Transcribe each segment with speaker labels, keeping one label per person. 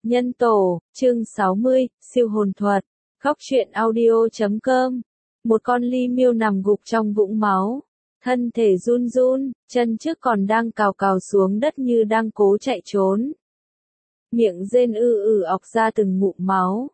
Speaker 1: Nhân tổ, chương 60, siêu hồn thuật. Góc truyện audio.com. Một con ly miêu nằm gục trong vũng máu. Thân thể run run, chân trước còn đang cào cào xuống đất như đang cố chạy trốn. Miệng rên ọc ra từng ngụm máu.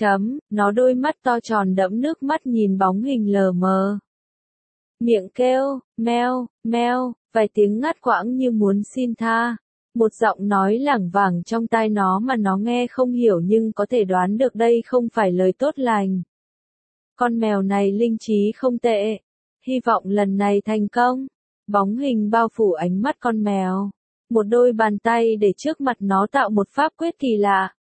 Speaker 1: Nó đôi mắt to tròn đẫm nước mắt nhìn bóng hình lờ mờ. Miệng kêu, meo, meo, vài tiếng ngắt quãng như muốn xin tha. Một giọng nói lảng vảng trong tai nó mà nó nghe không hiểu nhưng có thể đoán được đây không phải lời tốt lành. Con mèo này linh trí không tệ. Hy vọng lần này thành công. Bóng hình bao phủ ánh mắt con mèo. Một đôi bàn tay để trước mặt nó tạo một pháp quyết kỳ lạ.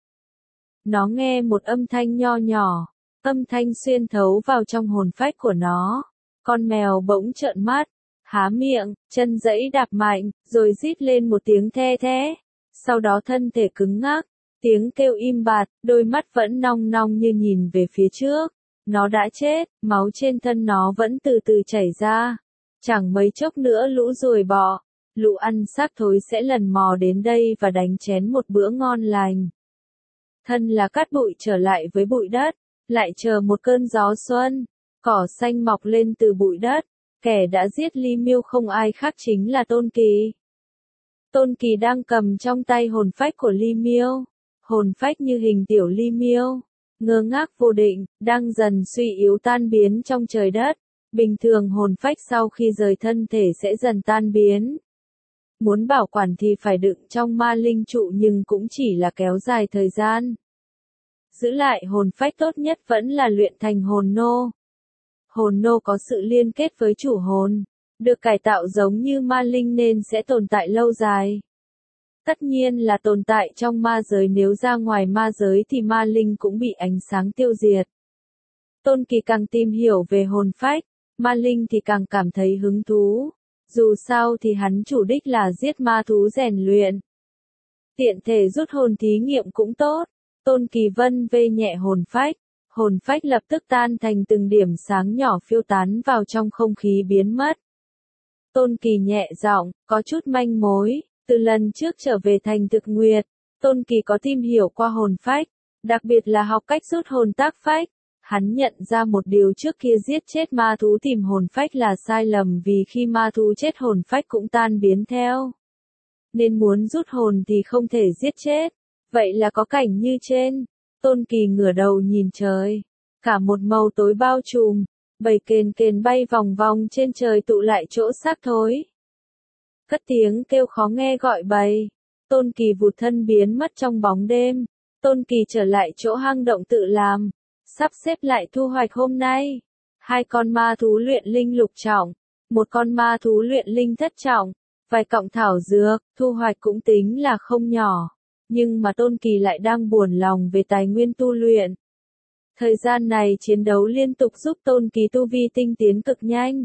Speaker 1: Nó nghe một âm thanh nho nhỏ. Âm thanh xuyên thấu vào trong hồn phách của nó. Con mèo bỗng trợn mắt. Há miệng, chân giẫy đạp mạnh, rồi rít lên một tiếng the thé. Sau đó thân thể cứng ngắc, tiếng kêu im bặt, đôi mắt vẫn nong nong như nhìn về phía trước. Nó đã chết, máu trên thân nó vẫn từ từ chảy ra. Chẳng mấy chốc nữa lũ ruồi bọ, lũ ăn xác thối sẽ lần mò đến đây và đánh chén một bữa ngon lành. Thân là cát bụi trở lại với bụi đất, lại chờ một cơn gió xuân, cỏ xanh mọc lên từ bụi đất. Kẻ đã giết Ly Miêu không ai khác chính là Tôn Kỳ. Tôn Kỳ đang cầm trong tay hồn phách của Ly Miêu. Hồn phách như hình tiểu Ly Miêu, ngơ ngác vô định, đang dần suy yếu tan biến trong trời đất. Bình thường hồn phách sau khi rời thân thể sẽ dần tan biến. Muốn bảo quản thì phải đựng trong ma linh trụ nhưng cũng chỉ là kéo dài thời gian. Giữ lại hồn phách tốt nhất vẫn là luyện thành hồn nô. Hồn nô có sự liên kết với chủ hồn, được cải tạo giống như ma linh nên sẽ tồn tại lâu dài. Tất nhiên là tồn tại trong ma giới, nếu ra ngoài ma giới thì ma linh cũng bị ánh sáng tiêu diệt. Tôn Kỳ càng tìm hiểu về hồn phách, ma linh thì càng cảm thấy hứng thú. Dù sao thì hắn chủ đích là giết ma thú rèn luyện. Tiện thể rút hồn thí nghiệm cũng tốt. Tôn Kỳ vân vê nhẹ hồn phách. Hồn phách lập tức tan thành từng điểm sáng nhỏ phiêu tán vào trong không khí biến mất. Tôn Kỳ nhẹ giọng, có chút manh mối, từ lần trước trở về thành Thực Nguyệt, Tôn Kỳ có tìm hiểu qua hồn phách, đặc biệt là học cách rút hồn tác phách. Hắn nhận ra một điều, trước kia giết chết ma thú tìm hồn phách là sai lầm vì khi ma thú chết hồn phách cũng tan biến theo. Nên muốn rút hồn thì không thể giết chết. Vậy là có cảnh như trên. Tôn Kỳ ngửa đầu nhìn trời. Cả một màu tối bao trùm. Bầy kền kền bay vòng vòng trên trời tụ lại chỗ xác thối. Cất tiếng kêu khó nghe gọi bầy. Tôn Kỳ vụt thân biến mất trong bóng đêm. Tôn Kỳ trở lại chỗ hang động tự làm. Sắp xếp lại thu hoạch hôm nay. 2 con ma thú luyện linh lục trọng. 1 con ma thú luyện linh thất trọng. Vài cọng thảo dược, thu hoạch cũng tính là không nhỏ. Nhưng mà Tôn Kỳ lại đang buồn lòng về tài nguyên tu luyện. Thời gian này chiến đấu liên tục giúp Tôn Kỳ tu vi tinh tiến cực nhanh.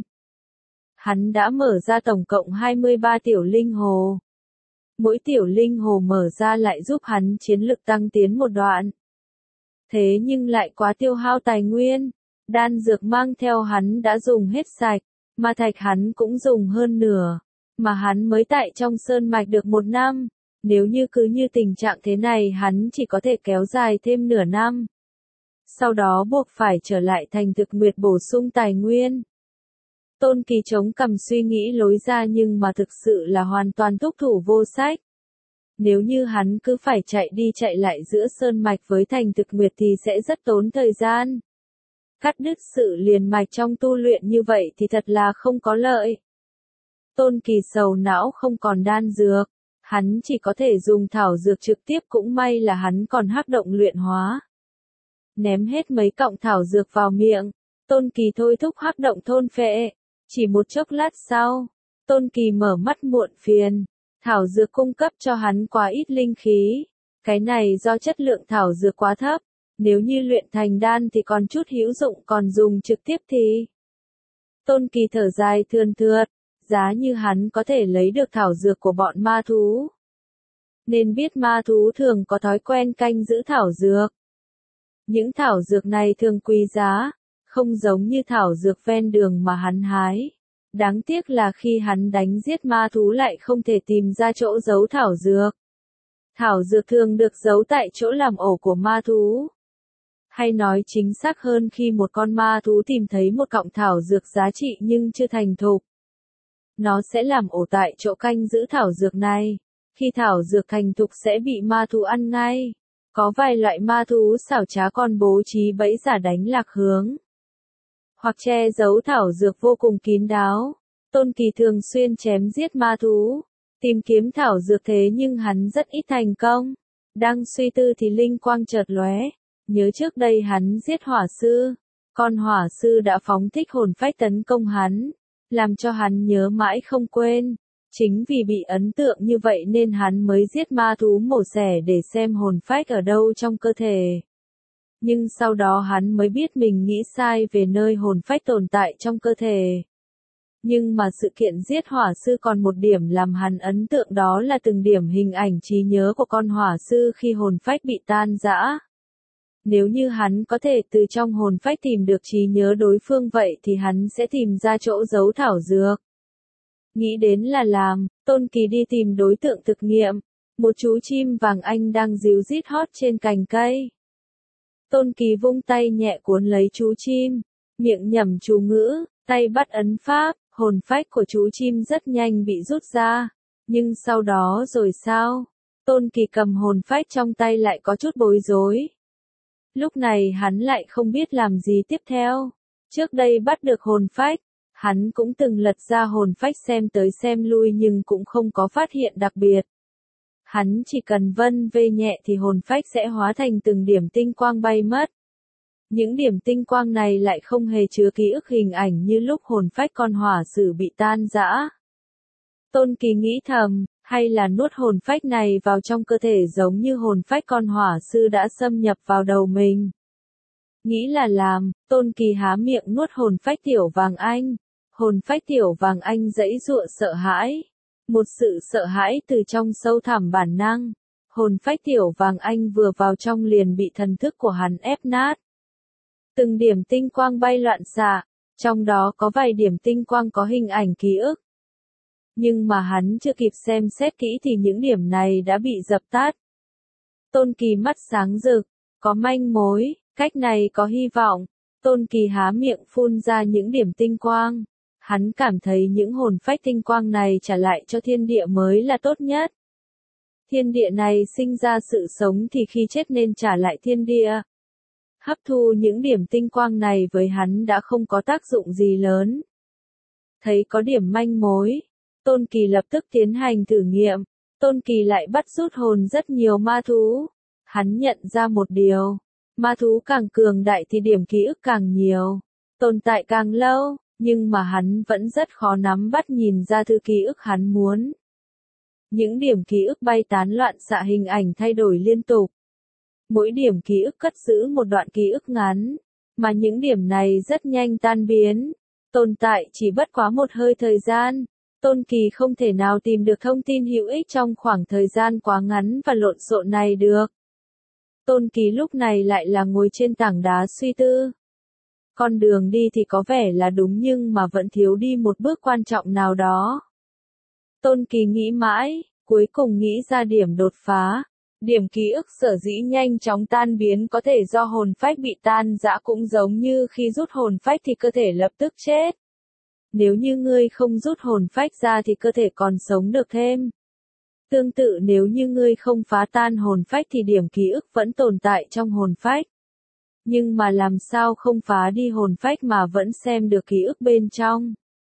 Speaker 1: Hắn đã mở ra tổng cộng 23 tiểu linh hồ. Mỗi tiểu linh hồ mở ra lại giúp hắn chiến lực tăng tiến một đoạn. Thế nhưng lại quá tiêu hao tài nguyên. Đan dược mang theo hắn đã dùng hết sạch, mà thạch hắn cũng dùng hơn nửa. Mà hắn mới tại trong sơn mạch được 1 năm. Nếu như cứ như tình trạng thế này hắn chỉ có thể kéo dài thêm nửa năm. Sau đó buộc phải trở lại thành Thực Nguyệt bổ sung tài nguyên. Tôn Kỳ chống cằm suy nghĩ lối ra nhưng mà thực sự là hoàn toàn thúc thủ vô sách. Nếu như hắn cứ phải chạy đi chạy lại giữa sơn mạch với thành Thực Nguyệt thì sẽ rất tốn thời gian. Cắt đứt sự liền mạch trong tu luyện như vậy thì thật là không có lợi. Tôn Kỳ sầu não không còn đan dược. Hắn chỉ có thể dùng thảo dược trực tiếp, cũng may là hắn còn hắc động luyện hóa. Ném hết mấy cọng thảo dược vào miệng, Tôn Kỳ thôi thúc hắc động thôn phệ. Chỉ một chốc lát sau, Tôn Kỳ mở mắt muộn phiền. Thảo dược cung cấp cho hắn quá ít linh khí. Cái này do chất lượng thảo dược quá thấp. Nếu như luyện thành đan thì còn chút hữu dụng, còn dùng trực tiếp thì... Tôn Kỳ thở dài thườn thượt. Giá như hắn có thể lấy được thảo dược của bọn ma thú. Nên biết ma thú thường có thói quen canh giữ thảo dược. Những thảo dược này thường quý giá, không giống như thảo dược ven đường mà hắn hái. Đáng tiếc là khi hắn đánh giết ma thú lại không thể tìm ra chỗ giấu thảo dược. Thảo dược thường được giấu tại chỗ làm ổ của ma thú. Hay nói chính xác hơn khi một con ma thú tìm thấy một cọng thảo dược giá trị nhưng chưa thành thục. Nó sẽ làm ổ tại chỗ canh giữ thảo dược này. Khi thảo dược thành thục sẽ bị ma thú ăn ngay. Có vài loại ma thú xảo trá còn bố trí bẫy giả đánh lạc hướng. Hoặc che giấu thảo dược vô cùng kín đáo. Tôn Kỳ thường xuyên chém giết ma thú. Tìm kiếm thảo dược thế nhưng hắn rất ít thành công. Đang suy tư thì linh quang chợt lóe. Nhớ trước đây hắn giết hỏa sư. Con hỏa sư đã phóng thích hồn phách tấn công hắn. Làm cho hắn nhớ mãi không quên. Chính vì bị ấn tượng như vậy nên hắn mới giết ma thú mổ xẻ để xem hồn phách ở đâu trong cơ thể. Nhưng sau đó hắn mới biết mình nghĩ sai về nơi hồn phách tồn tại trong cơ thể. Nhưng mà sự kiện giết hỏa sư còn một điểm làm hắn ấn tượng, đó là từng điểm hình ảnh trí nhớ của con hỏa sư khi hồn phách bị tan rã. Nếu như hắn có thể từ trong hồn phách tìm được trí nhớ đối phương vậy thì hắn sẽ tìm ra chỗ giấu thảo dược. Nghĩ đến là làm, Tôn Kỳ đi tìm đối tượng thực nghiệm. Một chú chim vàng anh đang ríu rít hót trên cành cây. Tôn Kỳ vung tay nhẹ cuốn lấy chú chim, miệng nhẩm chú ngữ, tay bắt ấn pháp, hồn phách của chú chim rất nhanh bị rút ra. Nhưng sau đó rồi sao? Tôn Kỳ cầm hồn phách trong tay lại có chút bối rối. Lúc này hắn lại không biết làm gì tiếp theo. Trước đây bắt được hồn phách, hắn cũng từng lật ra hồn phách xem tới xem lui nhưng cũng không có phát hiện đặc biệt. Hắn chỉ cần vân vê nhẹ thì hồn phách sẽ hóa thành từng điểm tinh quang bay mất. Những điểm tinh quang này lại không hề chứa ký ức hình ảnh như lúc hồn phách con hỏa sử bị tan rã. Tôn Kỳ nghĩ thầm, hay là nuốt hồn phách này vào trong cơ thể giống như hồn phách con hỏa sư đã xâm nhập vào đầu mình. Nghĩ là làm, Tôn Kỳ há miệng nuốt hồn phách Tiểu Vàng Anh. Hồn phách Tiểu Vàng Anh giãy giụa sợ hãi. Một sự sợ hãi từ trong sâu thẳm bản năng. Hồn phách Tiểu Vàng Anh vừa vào trong liền bị thần thức của hắn ép nát. Từng điểm tinh quang bay loạn xạ, trong đó có vài điểm tinh quang có hình ảnh ký ức. Nhưng mà hắn chưa kịp xem xét kỹ thì những điểm này đã bị dập tắt. Tôn Kỳ mắt sáng rực, có manh mối, cách này có hy vọng. Tôn Kỳ há miệng phun ra những điểm tinh quang. Hắn cảm thấy những hồn phách tinh quang này trả lại cho thiên địa mới là tốt nhất. Thiên địa này sinh ra sự sống thì khi chết nên trả lại thiên địa. Hấp thu những điểm tinh quang này với hắn đã không có tác dụng gì lớn. Thấy có điểm manh mối, Tôn Kỳ lập tức tiến hành thử nghiệm. Tôn Kỳ lại bắt rút hồn rất nhiều ma thú. Hắn nhận ra một điều, ma thú càng cường đại thì điểm ký ức càng nhiều, tồn tại càng lâu, nhưng mà hắn vẫn rất khó nắm bắt nhìn ra thứ ký ức hắn muốn. Những điểm ký ức bay tán loạn xạ, hình ảnh thay đổi liên tục. Mỗi điểm ký ức cất giữ một đoạn ký ức ngắn, mà những điểm này rất nhanh tan biến, tồn tại chỉ bất quá một hơi thời gian. Tôn Kỳ không thể nào tìm được thông tin hữu ích trong khoảng thời gian quá ngắn và lộn xộn này được. Tôn Kỳ lúc này lại là ngồi trên tảng đá suy tư. Con đường đi thì có vẻ là đúng nhưng mà vẫn thiếu đi một bước quan trọng nào đó. Tôn Kỳ nghĩ mãi, cuối cùng nghĩ ra điểm đột phá. Điểm ký ức sở dĩ nhanh chóng tan biến có thể do hồn phách bị tan rã, cũng giống như khi rút hồn phách thì cơ thể lập tức chết. Nếu như ngươi không rút hồn phách ra thì cơ thể còn sống được thêm. Tương tự nếu như ngươi không phá tan hồn phách thì điểm ký ức vẫn tồn tại trong hồn phách. Nhưng mà làm sao không phá đi hồn phách mà vẫn xem được ký ức bên trong?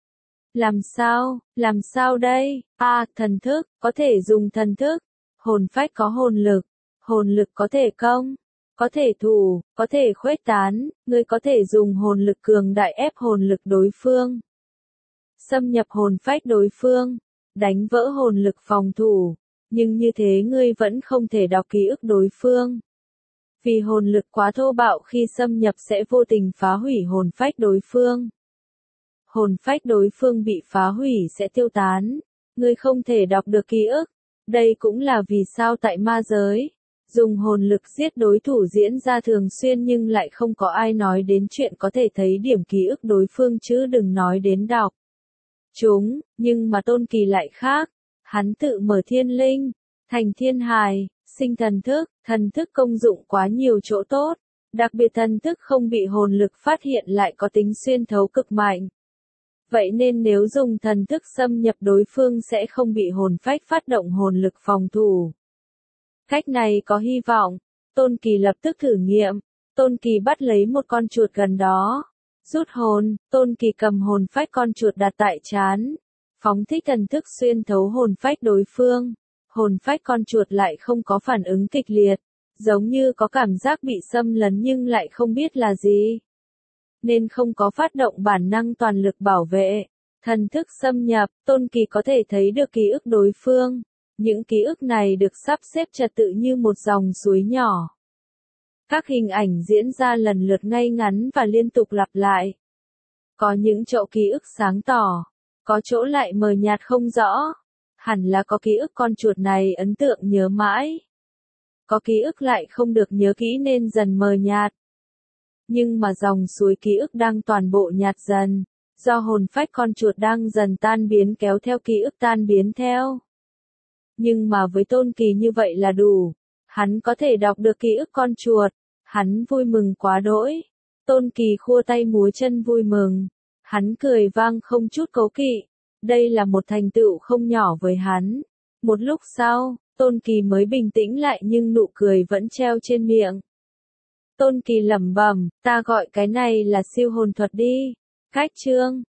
Speaker 1: Làm sao đây? Thần thức, có thể dùng thần thức. Hồn phách có hồn lực có thể công, có thể thủ, có thể khuếch tán, ngươi có thể dùng hồn lực cường đại ép hồn lực đối phương. Xâm nhập hồn phách đối phương, đánh vỡ hồn lực phòng thủ, nhưng như thế ngươi vẫn không thể đọc ký ức đối phương. Vì hồn lực quá thô bạo khi xâm nhập sẽ vô tình phá hủy hồn phách đối phương. Hồn phách đối phương bị phá hủy sẽ tiêu tán, ngươi không thể đọc được ký ức. Đây cũng là vì sao tại ma giới, dùng hồn lực giết đối thủ diễn ra thường xuyên nhưng lại không có ai nói đến chuyện có thể thấy điểm ký ức đối phương chứ đừng nói đến đọc. Nhưng mà Tôn Kỳ lại khác, hắn tự mở thiên linh, Thành thiên hài, sinh thần thức công dụng quá nhiều chỗ tốt. Đặc biệt thần thức không bị hồn lực phát hiện lại có tính xuyên thấu cực mạnh. Vậy nên nếu dùng thần thức xâm nhập đối phương sẽ không bị hồn phách phát động hồn lực phòng thủ. Cách này có hy vọng. Tôn Kỳ lập tức thử nghiệm. Tôn Kỳ bắt lấy một con chuột gần đó. Rút hồn, Tôn Kỳ cầm hồn phách con chuột đặt tại trán. Phóng thích thần thức xuyên thấu hồn phách đối phương. Hồn phách con chuột lại không có phản ứng kịch liệt. Giống như có cảm giác bị xâm lấn nhưng lại không biết là gì. Nên không có phát động bản năng toàn lực bảo vệ. Thần thức xâm nhập, Tôn Kỳ có thể thấy được ký ức đối phương. Những ký ức này được sắp xếp trật tự như một dòng suối nhỏ. Các hình ảnh diễn ra lần lượt ngay ngắn và liên tục lặp lại. Có những chỗ ký ức sáng tỏ, có chỗ lại mờ nhạt không rõ. Hẳn là có ký ức con chuột này ấn tượng nhớ mãi. Có ký ức lại không được nhớ kỹ nên dần mờ nhạt. Nhưng mà dòng suối ký ức đang toàn bộ nhạt dần, do hồn phách con chuột đang dần tan biến kéo theo ký ức tan biến theo. Nhưng mà với Tôn Kỳ như vậy là đủ. Hắn có thể đọc được ký ức con chuột. Hắn vui mừng quá đỗi. Tôn Kỳ khua tay múa chân vui mừng. Hắn cười vang không chút cố kỵ. Đây là một thành tựu không nhỏ với hắn. Một lúc sau, Tôn Kỳ mới bình tĩnh lại nhưng nụ cười vẫn treo trên miệng. Tôn Kỳ lẩm bẩm, ta gọi cái này là siêu hồn thuật đi. Cách chương